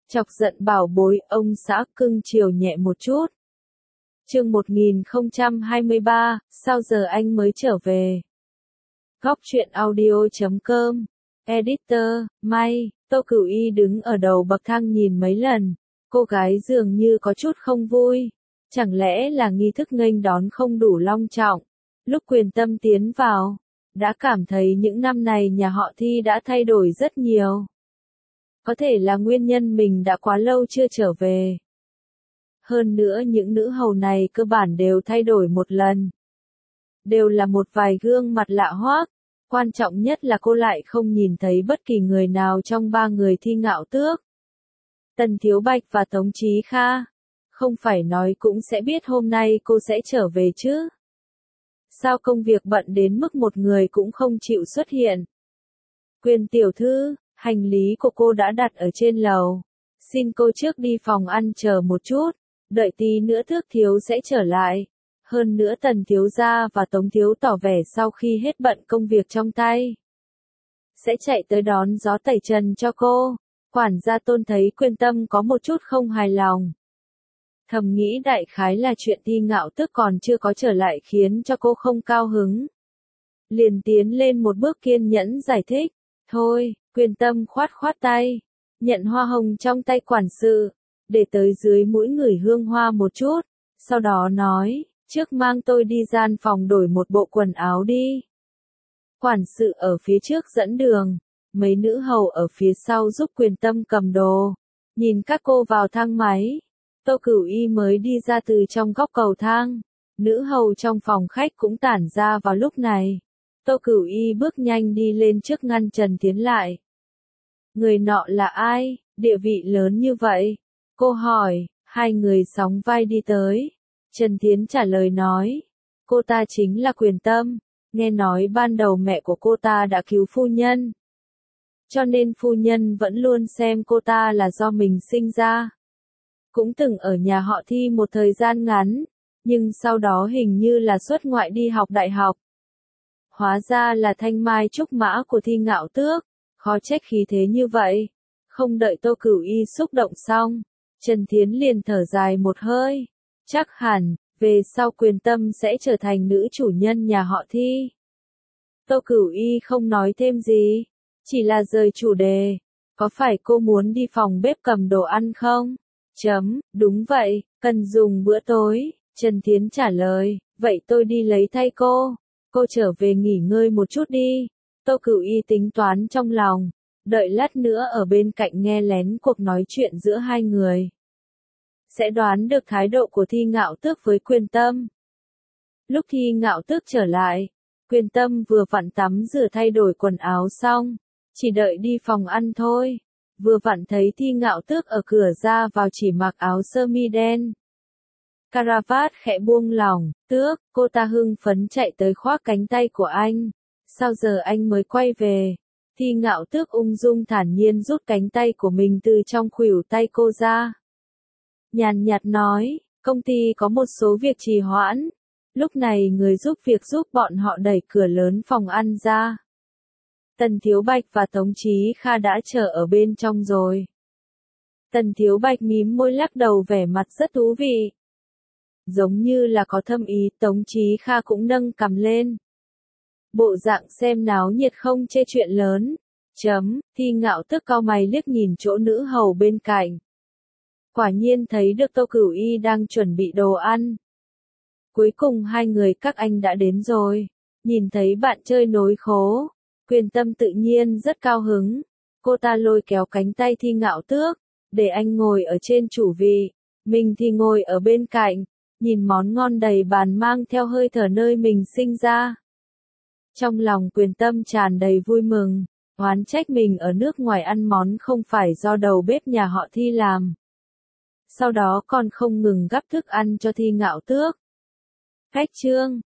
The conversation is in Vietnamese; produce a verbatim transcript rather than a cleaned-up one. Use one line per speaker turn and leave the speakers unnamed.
Chọc giận bảo bối, ông xã cưng chiều nhẹ một chút. Chương một nghìn không trăm hai mươi ba, sao giờ anh mới trở về? Góc truyện audio chấm com, Editor, May, Tô Cửu Y đứng ở đầu bậc thang nhìn mấy lần, cô gái dường như có chút không vui. Chẳng lẽ là nghi thức nghênh đón không đủ long trọng? Lúc Quyền Tâm tiến vào, đã cảm thấy những năm này nhà họ Thi đã thay đổi rất nhiều. Có thể là nguyên nhân mình đã quá lâu chưa trở về. Hơn nữa những nữ hầu này cơ bản đều thay đổi một lần. Đều là một vài gương mặt lạ hoắc. Quan trọng nhất là cô lại không nhìn thấy bất kỳ người nào trong ba người Thi Ngạo Tước. Tần Thiếu Bạch và Tống Chí Kha. Không phải nói cũng sẽ biết hôm nay cô sẽ trở về chứ. Sao công việc bận đến mức một người cũng không chịu xuất hiện? Quyền tiểu thư, hành lý của cô đã đặt ở trên lầu. Xin cô trước đi phòng ăn chờ một chút, đợi tí nữa Thước thiếu sẽ trở lại. Hơn nữa Tần thiếu gia và Tống thiếu tỏ vẻ sau khi hết bận công việc trong tay, sẽ chạy tới đón gió tẩy trần cho cô. Quản gia Tôn thấy Quyền Tâm có một chút không hài lòng. Thầm nghĩ đại khái là chuyện Thi Ngạo Tước còn chưa có trở lại khiến cho cô không cao hứng. Liền tiến lên một bước kiên nhẫn giải thích. Thôi, Quyền Tâm khoát khoát tay, nhận hoa hồng trong tay quản sự, để tới dưới mũi ngửi hương hoa một chút, sau đó nói, trước mang tôi đi gian phòng đổi một bộ quần áo đi. Quản sự ở phía trước dẫn đường, mấy nữ hầu ở phía sau giúp Quyền Tâm cầm đồ. Nhìn các cô vào thang máy, Tô Cửu Y mới đi ra từ trong góc cầu thang. Nữ hầu trong phòng khách cũng tản ra vào lúc này. Tô Cửu Y bước nhanh đi lên trước ngăn Trần Thiến lại. Người nọ là ai, địa vị lớn như vậy? Cô hỏi, hai người sóng vai đi tới. Trần Thiến trả lời nói, cô ta chính là Quyền Tâm, nghe nói ban đầu mẹ của cô ta đã cứu phu nhân. Cho nên phu nhân vẫn luôn xem cô ta là do mình sinh ra. Cũng từng ở nhà họ Thi một thời gian ngắn, nhưng sau đó hình như là xuất ngoại đi học đại học. Hóa ra là thanh mai trúc mã của Thi Ngạo Tước, khó trách khí thế như vậy. Không đợi Tô Cửu Y xúc động xong, Trần Thiến liền thở dài một hơi. Chắc hẳn, về sau Quyền Tâm sẽ trở thành nữ chủ nhân nhà họ Thi. Tô Cửu Y không nói thêm gì, chỉ là rời chủ đề. Có phải cô muốn đi phòng bếp cầm đồ ăn không? Chấm, đúng vậy, cần dùng bữa tối. Trần Thiến trả lời, vậy tôi đi lấy thay cô. Cô trở về nghỉ ngơi một chút đi. Tô Cửu Y tính toán trong lòng, đợi lát nữa ở bên cạnh nghe lén cuộc nói chuyện giữa hai người, sẽ đoán được thái độ của Thi Ngạo Tước với Quyền Tâm. Lúc Thi Ngạo Tước trở lại, Quyền Tâm vừa vặn tắm rửa thay đổi quần áo xong, chỉ đợi đi phòng ăn thôi. Vừa vặn thấy Thi Ngạo Tước ở cửa ra vào chỉ mặc áo sơ mi đen. Caravat khẽ buông lỏng, Tước, cô ta hưng phấn chạy tới khoác cánh tay của anh. Sao giờ anh mới quay về? Thi Ngạo Tước ung dung thản nhiên rút cánh tay của mình từ trong khuỷu tay cô ra. Nhàn nhạt nói, công ty có một số việc trì hoãn. Lúc này người giúp việc giúp bọn họ đẩy cửa lớn phòng ăn ra. Tần Thiếu Bạch và Tống Chí Kha đã chờ ở bên trong rồi. Tần Thiếu Bạch mím môi lắc đầu vẻ mặt rất thú vị. Giống như là có thâm ý, Tống Chí Kha cũng nâng cằm lên. Bộ dạng xem náo nhiệt không chê chuyện lớn. Chấm, Thi Ngạo Tước cau mày liếc nhìn chỗ nữ hầu bên cạnh. Quả nhiên thấy được Tô Cửu Y đang chuẩn bị đồ ăn. Cuối cùng hai người các anh đã đến rồi. Nhìn thấy bạn chơi nối khố, Quyền Tâm tự nhiên rất cao hứng. Cô ta lôi kéo cánh tay Thi Ngạo Tước, để anh ngồi ở trên chủ vị. Mình thì ngồi ở bên cạnh, nhìn món ngon đầy bàn mang theo hơi thở nơi mình sinh ra. Trong lòng Quyền Tâm tràn đầy vui mừng, oán trách mình ở nước ngoài ăn món không phải do đầu bếp nhà họ Thi làm. Sau đó còn không ngừng gắp thức ăn cho Thi Ngạo Tước. Khách trương,